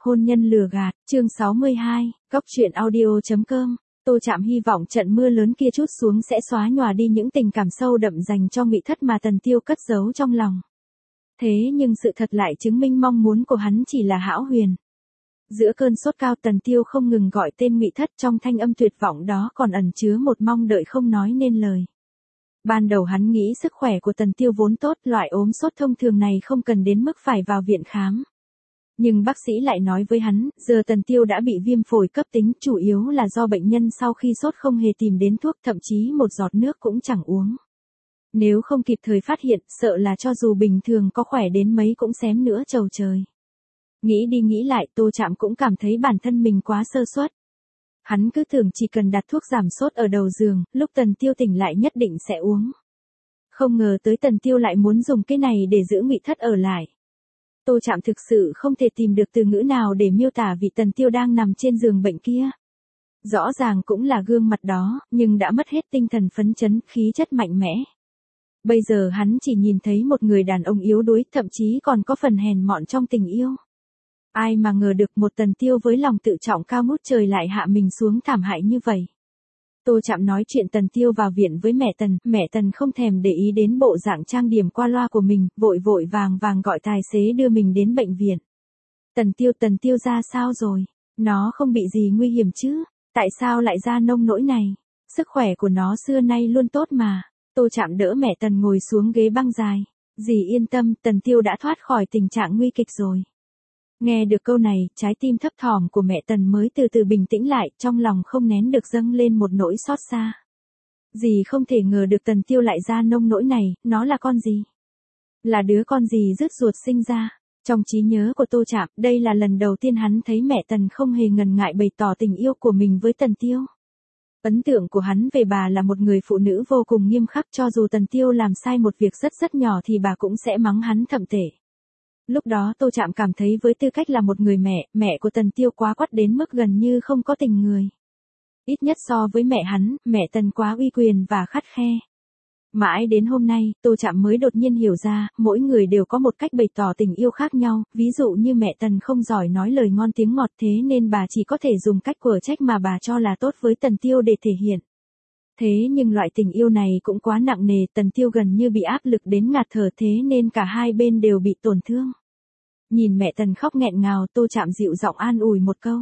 Hôn nhân lừa gạt, chương 62, góc truyện audio.com. Tô Trạm hy vọng trận mưa lớn kia trút xuống sẽ xóa nhòa đi những tình cảm sâu đậm dành cho Ngụy Thất mà Tần Tiêu cất giấu trong lòng. Thế nhưng sự thật lại chứng minh mong muốn của hắn chỉ là hão huyền. Giữa cơn sốt cao, Tần Tiêu không ngừng gọi tên Ngụy Thất, trong thanh âm tuyệt vọng đó còn ẩn chứa một mong đợi không nói nên lời. Ban đầu hắn nghĩ sức khỏe của Tần Tiêu vốn tốt, loại ốm sốt thông thường này không cần đến mức phải vào viện khám. Nhưng bác sĩ lại nói với hắn, giờ Tần Tiêu đã bị viêm phổi cấp tính, chủ yếu là do bệnh nhân sau khi sốt không hề tìm đến thuốc, thậm chí một giọt nước cũng chẳng uống. Nếu không kịp thời phát hiện, sợ là cho dù bình thường có khỏe đến mấy cũng xém nữa chầu trời. Nghĩ đi nghĩ lại, Tô Trạm cũng cảm thấy bản thân mình quá sơ suất. Hắn cứ tưởng chỉ cần đặt thuốc giảm sốt ở đầu giường, lúc Tần Tiêu tỉnh lại nhất định sẽ uống. Không ngờ tới Tần Tiêu lại muốn dùng cái này để giữ Ngụy Thất ở lại. Tô Trạm thực sự không thể tìm được từ ngữ nào để miêu tả vị Tần Tiêu đang nằm trên giường bệnh kia. Rõ ràng cũng là gương mặt đó, nhưng đã mất hết tinh thần phấn chấn, khí chất mạnh mẽ. Bây giờ hắn chỉ nhìn thấy một người đàn ông yếu đuối, thậm chí còn có phần hèn mọn trong tình yêu. Ai mà ngờ được một Tần Tiêu với lòng tự trọng cao ngút trời lại hạ mình xuống thảm hại như vậy. Tô Trạm nói chuyện Tần Tiêu vào viện với mẹ Tần không thèm để ý đến bộ dạng trang điểm qua loa của mình, vội vàng gọi tài xế đưa mình đến bệnh viện. Tần Tiêu ra sao rồi? Nó không bị gì nguy hiểm chứ? Tại sao lại ra nông nỗi này? Sức khỏe của nó xưa nay luôn tốt mà. Tô Trạm đỡ mẹ Tần ngồi xuống ghế băng dài. Dì yên tâm, Tần Tiêu đã thoát khỏi tình trạng nguy kịch rồi. Nghe được câu này, trái tim thấp thỏm của mẹ Tần mới từ từ bình tĩnh lại, trong lòng không nén được dâng lên một nỗi xót xa. Dì không thể ngờ được Tần Tiêu lại ra nông nỗi này, nó là con gì? Là đứa con gì rứt ruột sinh ra? Trong trí nhớ của Tô Trạm, đây là lần đầu tiên hắn thấy mẹ Tần không hề ngần ngại bày tỏ tình yêu của mình với Tần Tiêu. Ấn tượng của hắn về bà là một người phụ nữ vô cùng nghiêm khắc, cho dù Tần Tiêu làm sai một việc rất nhỏ thì bà cũng sẽ mắng hắn thậm tệ. Lúc đó Tô Trạm cảm thấy với tư cách là một người mẹ của Tần Tiêu quá quắt đến mức gần như không có tình người. Ít nhất so với mẹ hắn, mẹ Tần quá uy quyền và khắt khe. Mãi đến hôm nay, Tô Trạm mới đột nhiên hiểu ra, mỗi người đều có một cách bày tỏ tình yêu khác nhau, ví dụ như mẹ Tần không giỏi nói lời ngon tiếng ngọt, thế nên bà chỉ có thể dùng cách quở trách mà bà cho là tốt với Tần Tiêu để thể hiện. Thế nhưng loại tình yêu này cũng quá nặng nề, Tần Tiêu gần như bị áp lực đến ngạt thở, thế nên cả hai bên đều bị tổn thương. Nhìn mẹ Tần khóc nghẹn ngào, Tô Trạm dịu giọng an ủi một câu.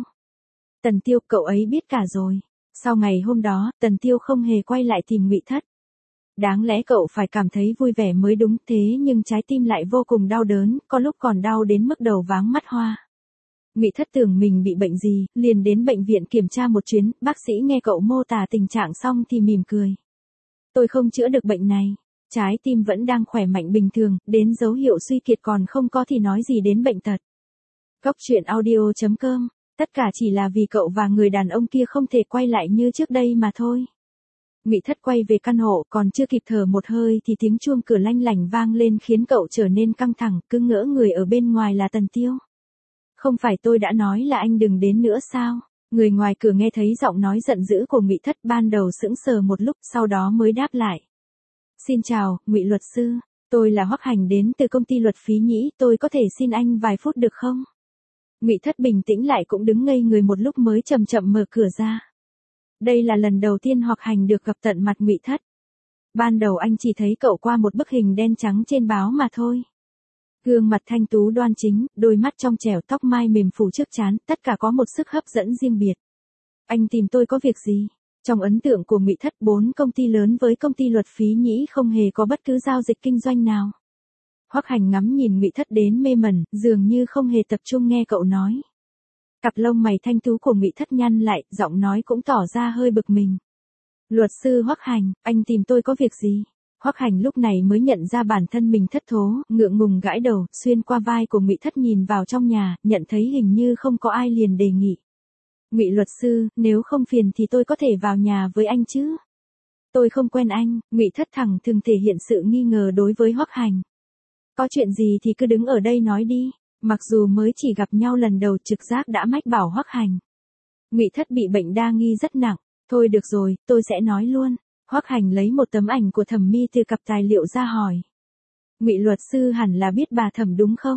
Tần Tiêu, cậu ấy biết cả rồi. Sau ngày hôm đó, Tần Tiêu không hề quay lại tìm Ngụy Thất. Đáng lẽ cậu phải cảm thấy vui vẻ mới đúng, thế nhưng trái tim lại vô cùng đau đớn, có lúc còn đau đến mức đầu váng mắt hoa. Ngụy Thất tưởng mình bị bệnh gì, liền đến bệnh viện kiểm tra một chuyến, bác sĩ nghe cậu mô tả tình trạng xong thì mỉm cười. Tôi không chữa được bệnh này. Trái tim vẫn đang khỏe mạnh bình thường, đến dấu hiệu suy kiệt còn không có thì nói gì đến bệnh tật. Góc truyện audio.com, tất cả chỉ là vì cậu và người đàn ông kia không thể quay lại như trước đây mà thôi. Ngụy Thất quay về căn hộ, còn chưa kịp thở một hơi thì tiếng chuông cửa lanh lảnh vang lên khiến cậu trở nên căng thẳng, cứ ngỡ người ở bên ngoài là Tần Tiêu. Không phải tôi đã nói là anh đừng đến nữa sao? Người ngoài cửa nghe thấy giọng nói giận dữ của Ngụy Thất, ban đầu sững sờ một lúc, sau đó mới đáp lại. Xin chào, Ngụy luật sư, tôi là Hoắc Hành đến từ công ty luật Phí Nhĩ, tôi có thể xin anh vài phút được không? Ngụy Thất bình tĩnh lại cũng đứng ngây người một lúc mới chậm chậm mở cửa ra. Đây là lần đầu tiên Hoắc Hành được gặp tận mặt Ngụy Thất. Ban đầu anh chỉ thấy cậu qua một bức hình đen trắng trên báo mà thôi. Gương mặt thanh tú đoan chính, đôi mắt trong trẻo, tóc mai mềm phủ trước trán, tất cả có một sức hấp dẫn riêng biệt. Anh tìm tôi có việc gì? Trong ấn tượng của Ngụy Thất, 4 công ty lớn với công ty luật Phí Nhĩ không hề có bất cứ giao dịch kinh doanh nào. Hoắc Hành ngắm nhìn Ngụy Thất đến mê mẩn, dường như không hề tập trung nghe cậu nói. Cặp lông mày thanh tú của Ngụy Thất nhăn lại, giọng nói cũng tỏ ra hơi bực mình. Luật sư Hoắc Hành, anh tìm tôi có việc gì? Hoắc Hành lúc này mới nhận ra bản thân mình thất thố, ngượng ngùng gãi đầu, xuyên qua vai của Ngụy Thất nhìn vào trong nhà, nhận thấy hình như không có ai liền đề nghị. Ngụy luật sư, nếu không phiền thì tôi có thể vào nhà với anh chứ? Tôi không quen anh. Ngụy Thất thẳng thường thể hiện sự nghi ngờ đối với Hoắc Hành. Có chuyện gì thì cứ đứng ở đây nói đi. Mặc dù mới chỉ gặp nhau lần đầu, trực giác đã mách bảo Hoắc Hành. Ngụy Thất bị bệnh đa nghi rất nặng. Thôi được rồi, tôi sẽ nói luôn. Hoắc Hành lấy một tấm ảnh của Thẩm Mi từ cặp tài liệu ra hỏi. Ngụy luật sư hẳn là biết bà Thẩm đúng không?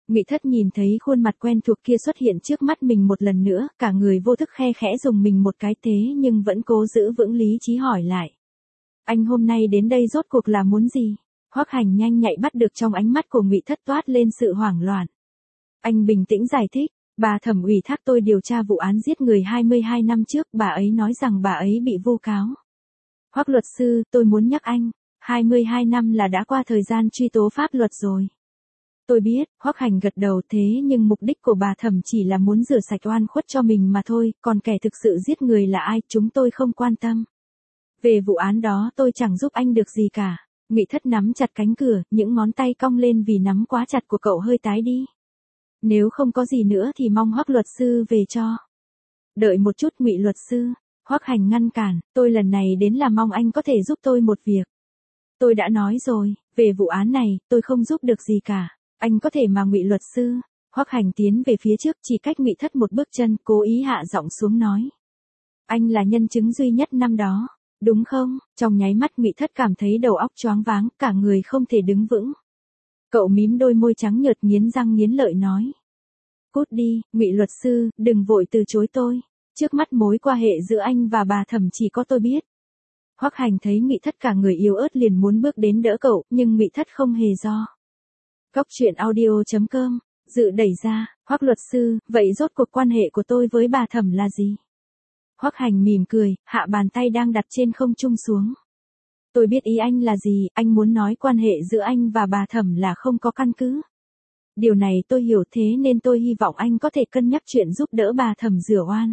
Ngụy Thất nhìn thấy khuôn mặt quen thuộc kia xuất hiện trước mắt mình một lần nữa, cả người vô thức khe khẽ dùng mình một cái thế nhưng vẫn cố giữ vững lý trí hỏi lại. Anh hôm nay đến đây rốt cuộc là muốn gì? Hoắc Hành nhanh nhạy bắt được trong ánh mắt của Ngụy Thất toát lên sự hoảng loạn. Anh bình tĩnh giải thích, bà Thẩm ủy thác tôi điều tra vụ án giết người 22 năm trước, bà ấy nói rằng bà ấy bị vu cáo. Hoắc luật sư, tôi muốn nhắc anh, 22 năm là đã qua thời gian truy tố pháp luật rồi. Tôi biết, Hoắc Hành gật đầu, thế nhưng mục đích của bà Thẩm chỉ là muốn rửa sạch oan khuất cho mình mà thôi, còn kẻ thực sự giết người là ai, chúng tôi không quan tâm. Về vụ án đó tôi chẳng giúp anh được gì cả. Ngụy Thất nắm chặt cánh cửa, những ngón tay cong lên vì nắm quá chặt của cậu hơi tái đi. Nếu không có gì nữa thì mong Hoắc luật sư về cho. Đợi một chút Ngụy luật sư, Hoắc Hành ngăn cản, tôi lần này đến là mong anh có thể giúp tôi một việc. Tôi đã nói rồi, về vụ án này, tôi không giúp được gì cả. Anh có thể mà Ngụy luật sư. Hoắc Hành tiến về phía trước, chỉ cách Ngụy Thất một bước chân, cố ý hạ giọng xuống nói. Anh là nhân chứng duy nhất năm đó, đúng không? Trong nháy mắt Ngụy Thất cảm thấy đầu óc choáng váng, cả người không thể đứng vững. Cậu mím đôi môi trắng nhợt nghiến răng nghiến lợi nói. Cút đi, Ngụy luật sư, đừng vội từ chối tôi. Trước mắt mối quan hệ giữa anh và bà Thẩm chỉ có tôi biết. Hoắc Hành thấy Ngụy Thất cả người yếu ớt liền muốn bước đến đỡ cậu, nhưng Ngụy Thất không hề do. Góc truyện audio.com, dự đẩy ra, Hoắc luật sư, vậy rốt cuộc quan hệ của tôi với bà Thẩm là gì? Hoắc Hành mỉm cười, hạ bàn tay đang đặt trên không trung xuống. Tôi biết ý anh là gì, anh muốn nói quan hệ giữa anh và bà Thẩm là không có căn cứ. Điều này tôi hiểu, thế nên tôi hy vọng anh có thể cân nhắc chuyện giúp đỡ bà Thẩm rửa oan.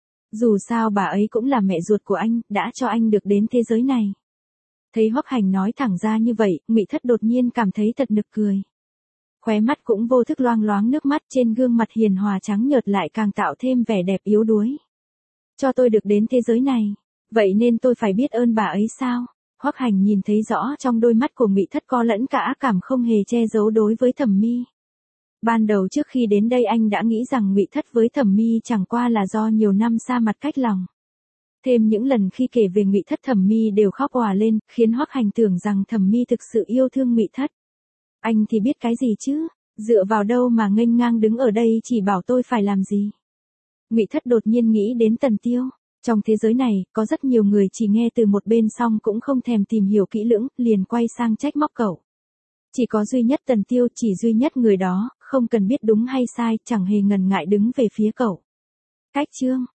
Dù sao bà ấy cũng là mẹ ruột của anh, đã cho anh được đến thế giới này. Thấy Hoắc Hành nói thẳng ra như vậy, Ngụy Thất đột nhiên cảm thấy thật nực cười. Khóe mắt cũng vô thức loang loáng nước mắt, trên gương mặt hiền hòa trắng nhợt lại càng tạo thêm vẻ đẹp yếu đuối. Cho tôi được đến thế giới này, vậy nên tôi phải biết ơn bà ấy sao? Hoắc Hành nhìn thấy rõ trong đôi mắt của Ngụy Thất có lẫn cả ác cảm không hề che giấu đối với Thẩm Mi. Ban đầu trước khi đến đây anh đã nghĩ rằng Ngụy Thất với Thẩm Mi chẳng qua là do nhiều năm xa mặt cách lòng. Thêm những lần khi kể về Ngụy Thất Thẩm Mi đều khóc òa lên, khiến Hoắc Hành tưởng rằng Thẩm Mi thực sự yêu thương Ngụy Thất. Anh thì biết cái gì chứ, dựa vào đâu mà nghênh ngang đứng ở đây chỉ bảo tôi phải làm gì. Ngụy Thất đột nhiên nghĩ đến Tần Tiêu. Trong thế giới này, có rất nhiều người chỉ nghe từ một bên xong cũng không thèm tìm hiểu kỹ lưỡng, liền quay sang trách móc cậu. Chỉ có duy nhất Tần Tiêu, chỉ duy nhất người đó, không cần biết đúng hay sai, chẳng hề ngần ngại đứng về phía cậu. Cách chương